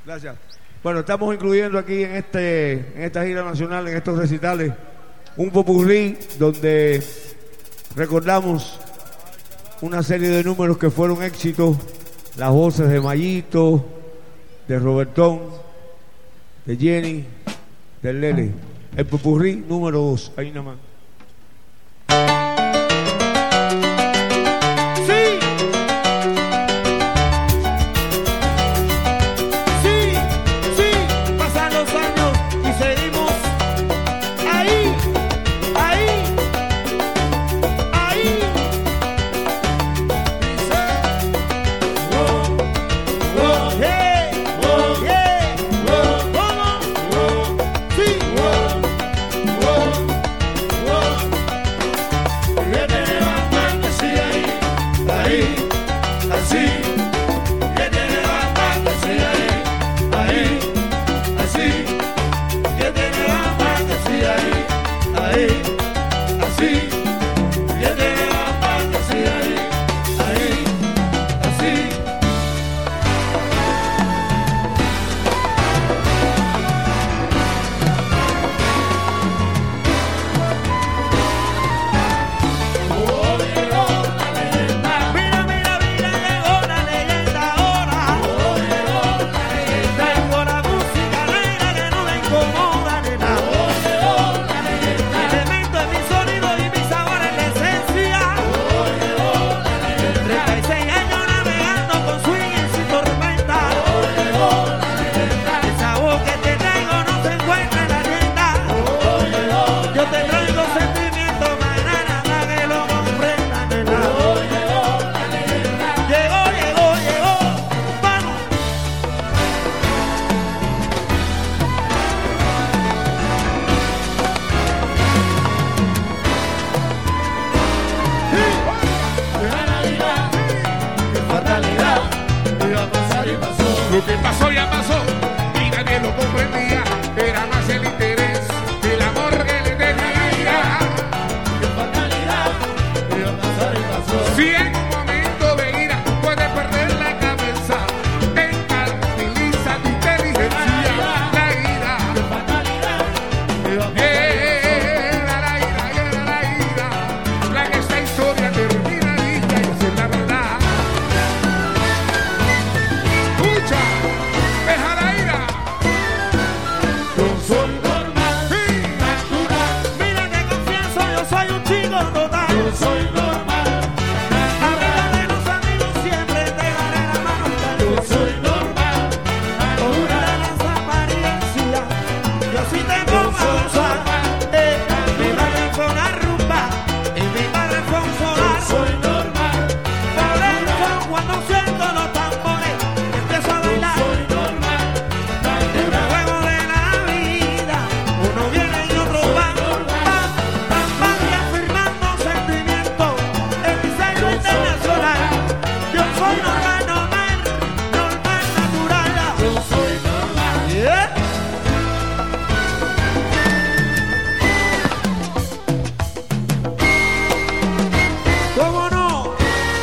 Gracias. Bueno, estamos incluyendo aquí en esta gira nacional, en estos recitales, un popurrí donde recordamos una serie de números que fueron éxitos, las voces de Mayito, de Robertón, de Jenny, de Lele. El popurrí número 2, ahí nada más. Lo que pasó ya pasó y nadie lo comprendía. Era más el interés que el amor que le tenía. Qué fatalidad, iba a pasar y pasó. Si en un momento de ira puede perder la cabeza, utiliza tu inteligencia. La ira, Qué fatalidad, iba a pasar la ira. La que esta historia termina y esa es la verdad. Escucha, deja la ira. Yo soy normal, natural. Mira que confieso, yo soy un chico total. Yo soy normal, Amiga de los amigos, siempre te daré la mano. yo soy normal, Olvida natural. las apariencias. Yo sí te pongo a gozar. Mi madre fue una rumba y mi padre fue un solar. Soy normal, Por eso cuando siento los tambores empiezo a bailar. soy normal, El natural. juego de la vida, uno viene y otro va. Pam, y afirmando sentimientos en mi sello internacional. Yo soy normal, natural. Yo soy normal. Yeah. ¿Cómo no?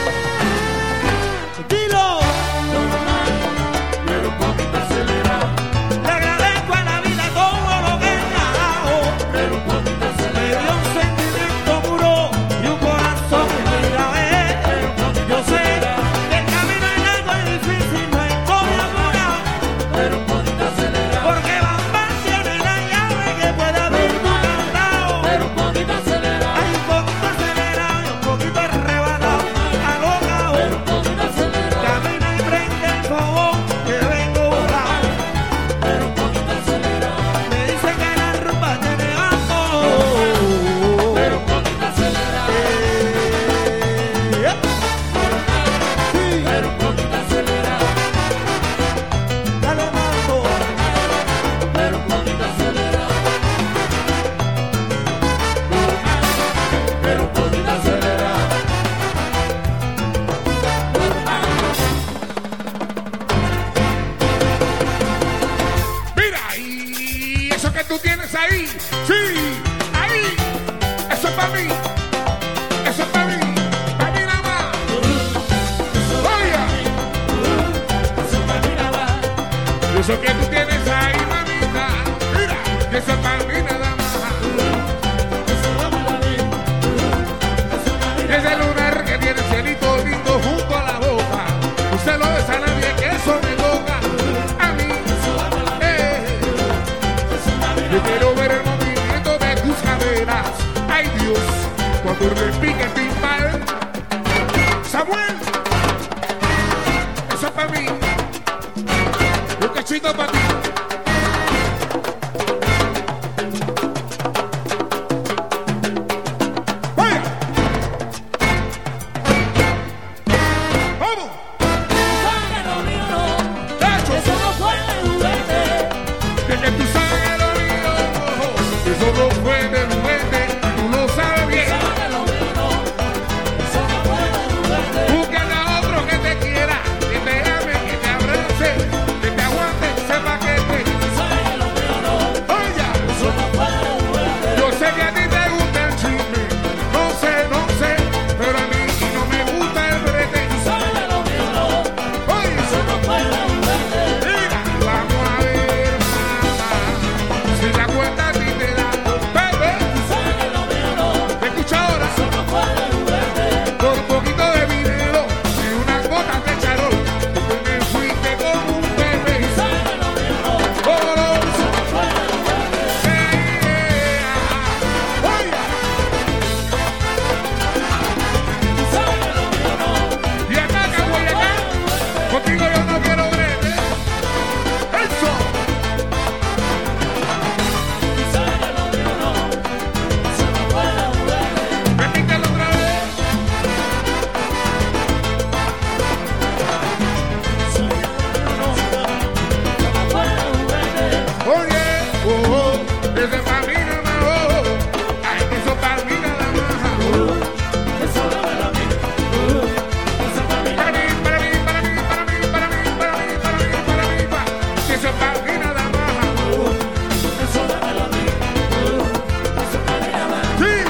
Dilo. Pero un poquito acelerado, Le agradezco a la vida todo lo que me ha dado. pero un poquito Me acelerado. dio un sentimiento puro y un corazón que mira a ver. Yo sé que el camino es largo y difícil, no estoy apurado. Pero un poquito acelerado, Porque Bambán tiene la llave que puede abrir tu candado. pero un poquito acelerado, Hay un poquito acelerado y un poquito arrebatado, alocado. pero un poquito acelerado, Camina y prende el fogón que vengo volado. pero un poquito acelerado, Me dice que la rumba tiene bajo. pero un poquito acelerado, pero un poquito acelerado, Dale mambo. pero un poquito acelerado, pero un poquito acelerado. Mira, y eso que tú tienes ahí, sí, ahí, eso es para mí, eso es para mí nada más. Oiga, Eso para mí nada más. yo Eso que tú tienes ahí, mamita, mira, que eso es para mí nada más. Ese lunar que tiene el cielito lindo junto a la boca, usted lo besa a nadie, que eso me toca a mí. Yo quiero ver el movimiento de tus caderas. Ay Dios, cuando repique el timbal. Samuel, eso es para mí. Un cachito para ti. ¡Vaya! ¡Vamos! ¡Tacho! De que tú sabes que lo mío, eso no fue de juguete, tú lo sabes bien. Búscate a otro que te quiera, que te ame, que te abrace, que te aguante ese paquete. Oye, yo sé que a ti te gusta el chisme, no sé, pero a mí no me gusta el brete. Oye, mira, vamos a ver, mamá, si la cuenta a ti te da, bebé. ¿Me escucha ahora? Por un poquito de dinero y unas gotas de charol, tú me fuiste como un bebé. Oh, no. Oiga. Y acá, Guayacán, contigo yo no quiero brete. Eso. Repítelo otra vez. Oye, desde para mí nada más, ay, que eso para mí nada más. Para mí, para mí, para mí, para mí, para mí, para mí, para mí, para mí, que eso para mí nada más. Sí.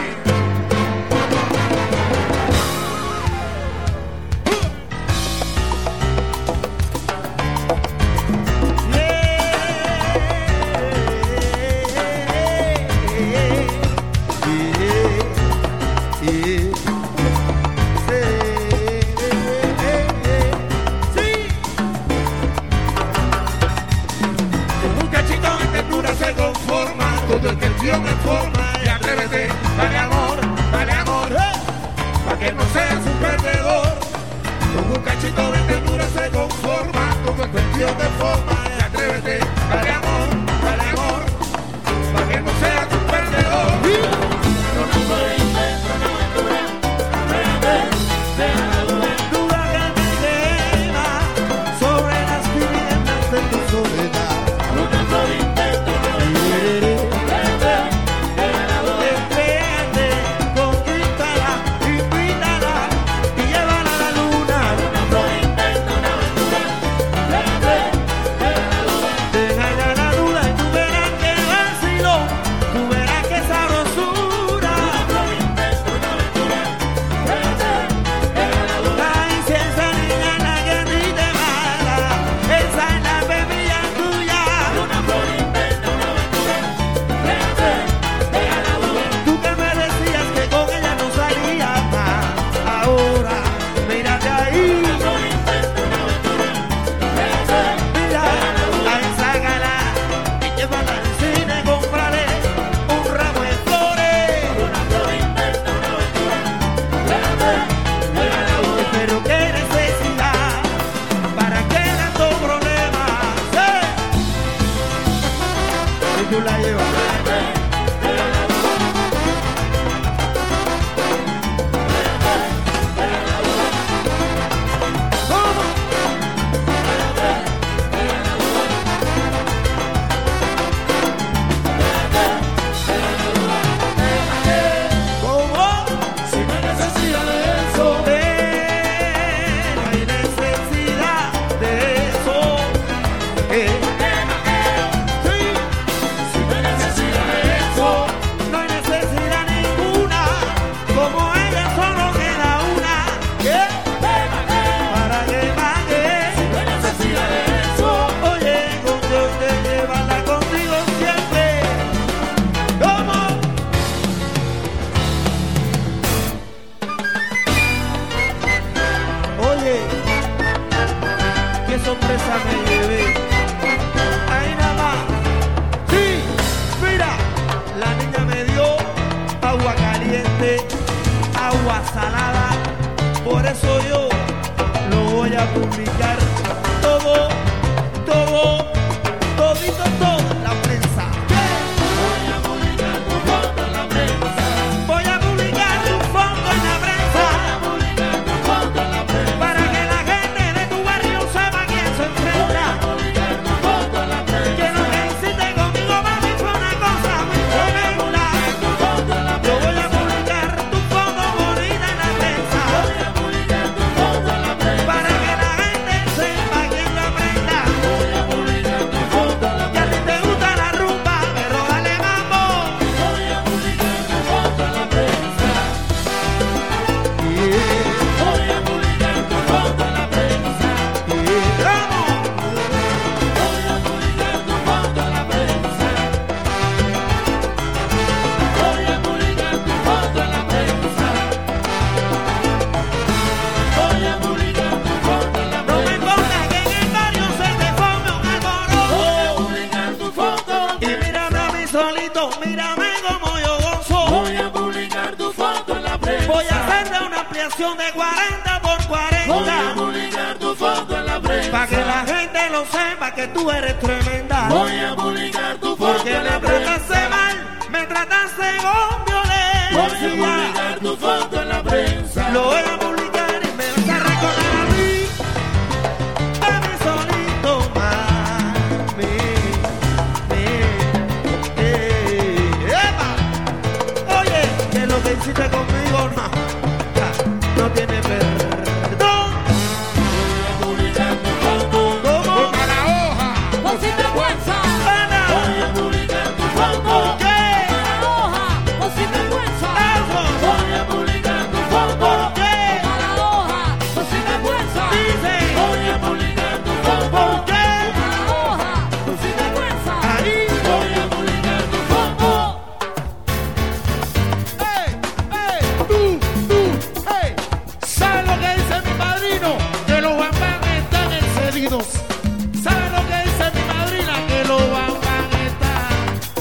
Con un cachito de ternura se conforma todo el que el tío me forma. Y atrévete, dale amor, pa' que no seas un perdedor. Con un cachito de ternura se conforma todo el que el tío me forma. Y atrévete, dale amor, pa' que no seas un perdedor. Duda que me quema sobre las tinieblas de tu soledad. Espérate, conquístala, invítala y llévala a la luna. Déjala la duda y tú verás que vacilo, tú verás que sabrosura. Ay, si esa niña es la que a ti te mala, esa es la bebida tuya. Tú que me decías que con ella no salía más, ahora mírate ahí. Mira a esa gala y llévala al cine, cómprale un ramo de flores. Pero qué necesidad, para qué tanto problema, si tú la llevas. ¿Cómo? Si no hay necesidad de eso, No hay necesidad de eso. si no hay necesidad mírame como yo gozo. Voy a publicar tu foto en la prensa. Voy a hacerte una ampliación de 40 por 40. Voy a publicar tu foto en la prensa. Pa' que la gente lo sepa que tú eres tremenda. Voy a publicar tu foto Porque en me la prensa. trataste mal, me trataste con Voy a violencia. publicar tu foto en la prensa. Lo voy a publicar y me vas a recordar a mí solito, mami. ¡Epa! Oye, que lo que hiciste conmigo no tiene perdón. Voy a publicar tu foto. ¿Cómo? Ponga la hoja. Por sinvergüenza. Ana, Voy a publicar tu foto. ¿qué? Para la hoja. Por sinvergüenza. Eso. Voy a publicar tu foto. ¿Por qué? Para la hoja. Por sinvergüenza. Dice. Voy a publicar tu foto. ¿Por qué? Para la hoja. Por sinvergüenza. Ahí. Voy a publicar tu foto. ¿Sabes lo que dice mi padrino? Que los bambán están excedidos. ¿Sabes lo que dice mi madrina? Que los bambán están.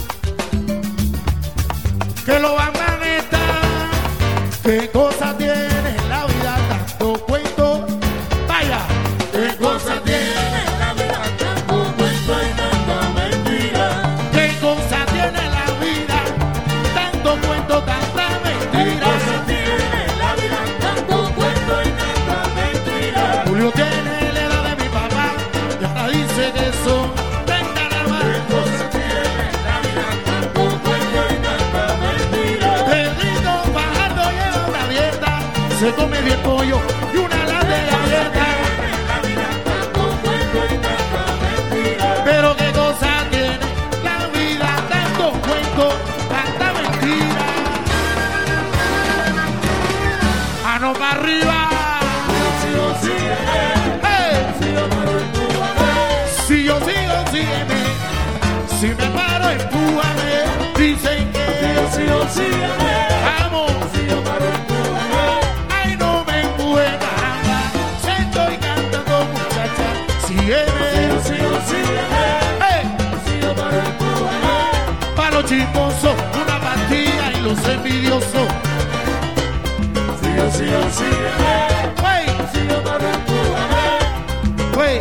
Que los bambán están. ¿Qué cosa tiene la vida? Tanto cuento. Vaya. ¿Qué cosa tiene la vida? Tanto cuento y tanta mentira. ¿Qué cosa tiene la vida? Tanto cuento, tanta mentira. Tiene la vida. Tanto cuento y tanta mentira. Julio tiene la edad de mi papá y ahora dice que son 30 nada más. Tiene la vida. Tanto cuento y tanta mentira. Pedrito Fajardo lleva una dieta, se come 10 pollos y una lata de galletas. La vida. Tanto cuento y tanta mentira. Pero qué cosa tiene la vida, tanto cuento, tanta mentira. Mano para arriba. Hey. Si yo sigo, sígueme. Si me paro, empújame. Dicen que vamos. Ay, no me empuje, caramba. Se estoy cantando, muchacha. Sígueme. Hey. Para los chismosos, una pastilla y los envidiosos. Hey. Hey.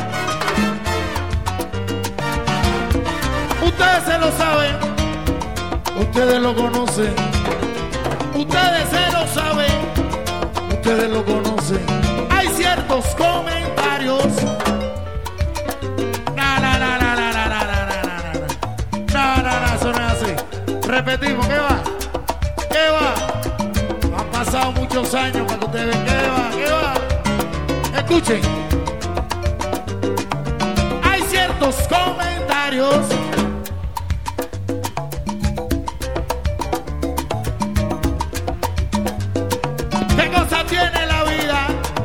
Ustedes se lo saben, ustedes lo conocen, ustedes se lo saben, ustedes lo conocen. Hay ciertos comentarios. Eso no es así. Repetimos, ¿qué va? ¿Qué va? Han pasado muchos años para que ustedes vean qué va, qué va. Escuchen. Hay ciertos comentarios. ¿Qué cosa tiene la vida?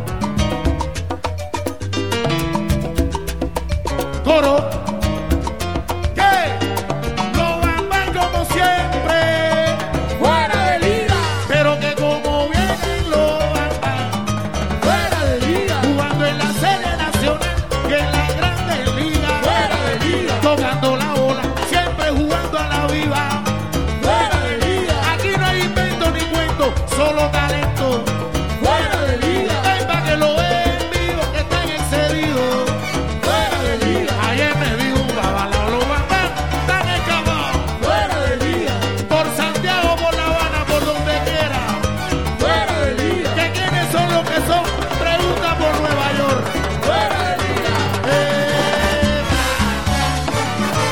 Coro. ¿Qué? Lo van como siempre. Fuera de liga. Pero que como vienen lo van Fuera de liga. jugando en la serie nacional y en la grande liga. Fuera de liga. Tocando la bola, siempre jugando a la viva. Fuera de liga. Aquí no hay invento ni cuento, solo talento. Fuera de liga. Ven pa' que lo vean en vivo, que están excedidos. Fuera de liga. Ayer me dijo un caballo, los bambán están escapados. Fuera de liga. Por Santiago, por La Habana, por donde quiera. Fuera de liga. ¿Que quiénes son los que son? Pregunta por Nueva York. Fuera de liga.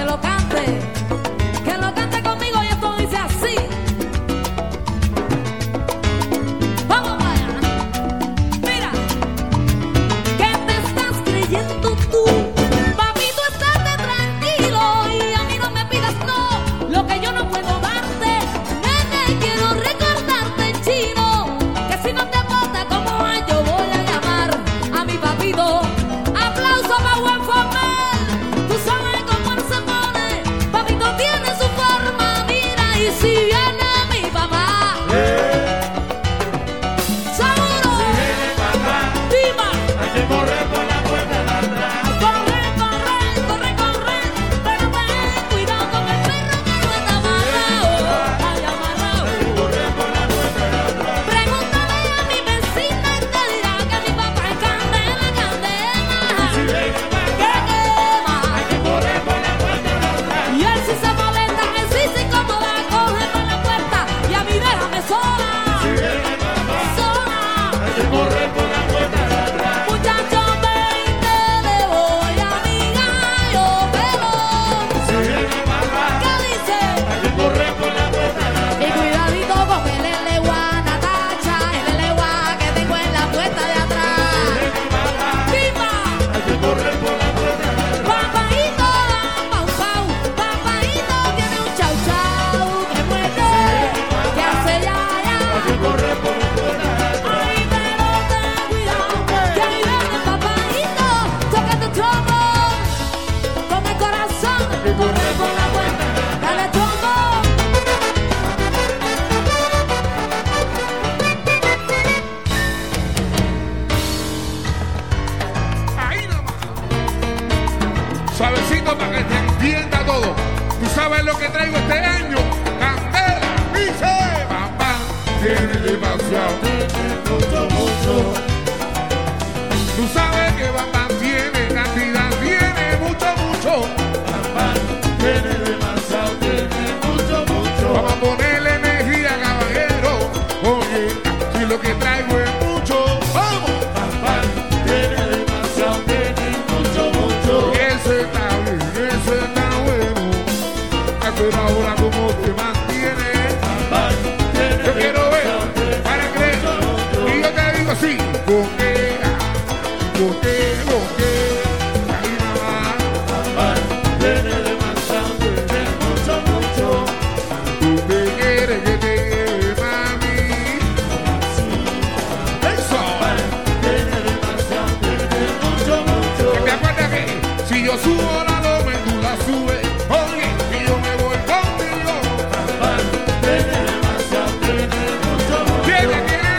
que lo cante conmigo y esto dice así. Vamos allá. Mira, ¿qué te estás creyendo tú? Papito, estate tranquilo y a mí no me pidas no, lo que yo no puedo darte. Nene, quiero recordarte, chino, que si no te portas como él, yo voy a llamar a mi papito. Aplauso para buen formal. Tú sabes cómo él se pone. Papito tiene su forma, mira, y si viene mi papá. Seguro. Si viene papá, Dima. hay que correr por la puerta de atrás. Corre, corre, corre, corre, pero ten cuidado con el perro que no está amarrado. Ay, amarrado. Correr por la puerta de atrás. Pregúntale a mi vecina y te dirá que mi papá es candela, candela. Si viene Que papá, quema. hay que correr por la puerta de atrás. Y él si se molesta, él sí se incomoda, coge por la puerta y a mí déjame sola. Si viene papá, Sola. hay que correr por la puerta de atrás. Muchacho, ven y te le voy a mi gallo pelón. Si viene papá, ¿Qué dice? hay que correr por la puerta de atrás. Y cuidadito con el eleguá, Natacha, el eleguá que tengo en la puerta de atrás. ¡Viva! Hay que correr por la puerta de atrás. Papaíto, pau pau, papaíto tiene un chau chau que muerde, que hace ya ya. Hay que correr por la puerta de atrás. Ay, pero ten cuidado, que ahí viene papaíto, toca tu trombo, con el corazón, corre por la puerta, dale trombo. Ahí nomás. Suavecito para que te entienda todo. Tú sabes lo que traigo este año. Candela, dice, papá, tiene demasiado, tiene mucho. Tú sabes que papá tiene cantidad, tiene mucho. Papá tiene demasiado, tiene mucho. Vamos a ponerle energía, caballero. Oye, si lo que traigo es mucho, vamos. Papá tiene demasiado, tiene mucho. Eso está bien, eso está bueno. Pero ahora cómo te mantienes. Yo quiero ver para creer. Y yo te digo así, con qué, ahí nada más. Tiene demasiado, tiene mucho. Tú me quieres que te lleve, mami. Eso. Tiene demasiado, tiene mucho. ¿Te acuerdas que si yo subo la loma y tú la subes? Oye, y yo me voy contigo. Tiene demasiado, tiene mucho. Tiene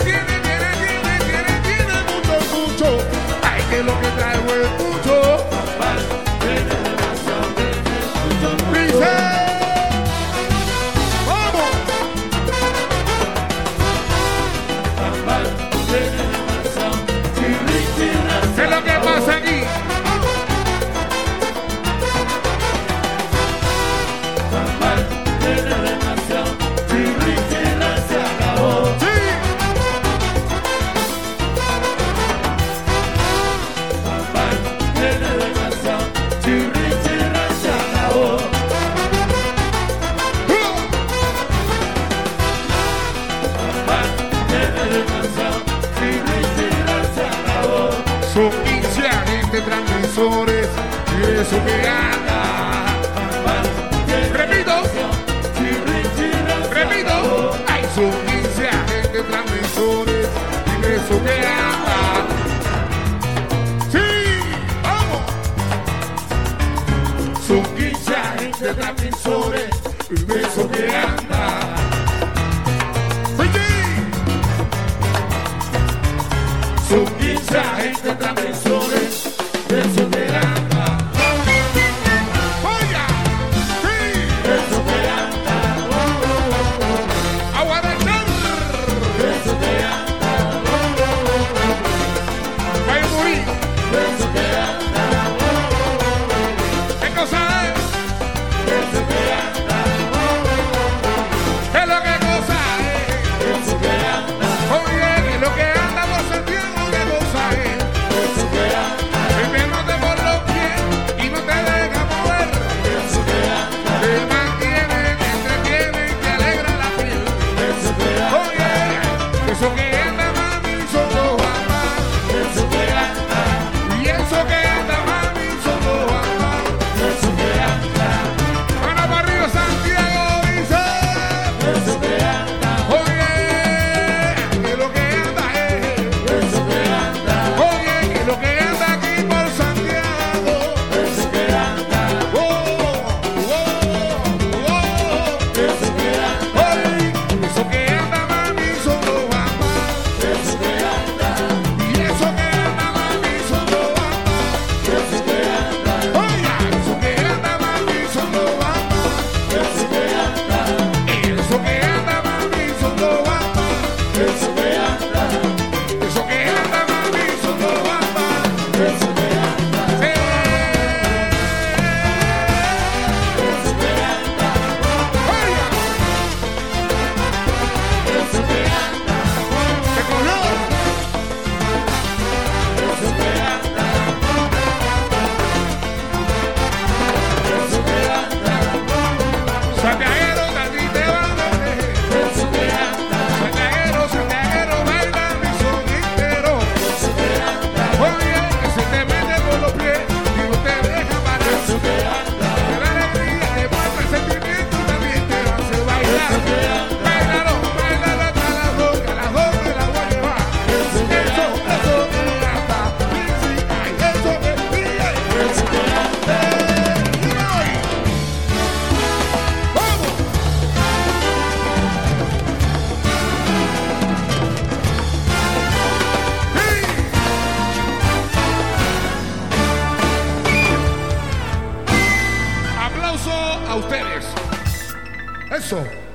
mucho. Ay, que lo que traigo es mucho. Tiene demasiado, tiene mucho. Dice, vamos. Tiene demasiado. ¿Qué es lo que pasa aquí? Tiene demasiado. Se acabó. Sí. Tiene demasiado. Se acabó. Tiene demasiado. Se acabó. Son 15 agentes transmisores y eso que anda. Repito, ay, son 15 agentes transmisores y eso que anda. Sí, vamos. Son 15 agentes transmisores y eso que anda. Oye, son 15 agentes transmisores y eso que anda. ¿Qué cosa es? te mantiene, te entretiene, te alegra la piel. Oye, eso que anda mami son los bambas. Y eso que anda mami son los bambas. Mano para arriba Santiago dice. Oye, que lo que anda es. Oye, que lo que anda aquí por Santiago. Oh, oh, oh. Oye, eso que anda mami son los bambas. Y eso que anda mami son los bambas. Oye, eso que anda mami son los bambas. Eso que anda mami son los bambas. Eso que anda mami son los bambas. ¡Qué color! Santiaguero, Tati te va a ver. Santiaguero, baila mi sonidero. Oye, que se te mete por los pies y no te deja parar. Te da alegría, te muestra el sentimiento y también te hace bailar. Bailalo, bailalo hasta las 2 me la voy a llevar. Eso que hasta ay, eso que brilla. Y hoy, vamos. Aplauso a ustedes. Eso.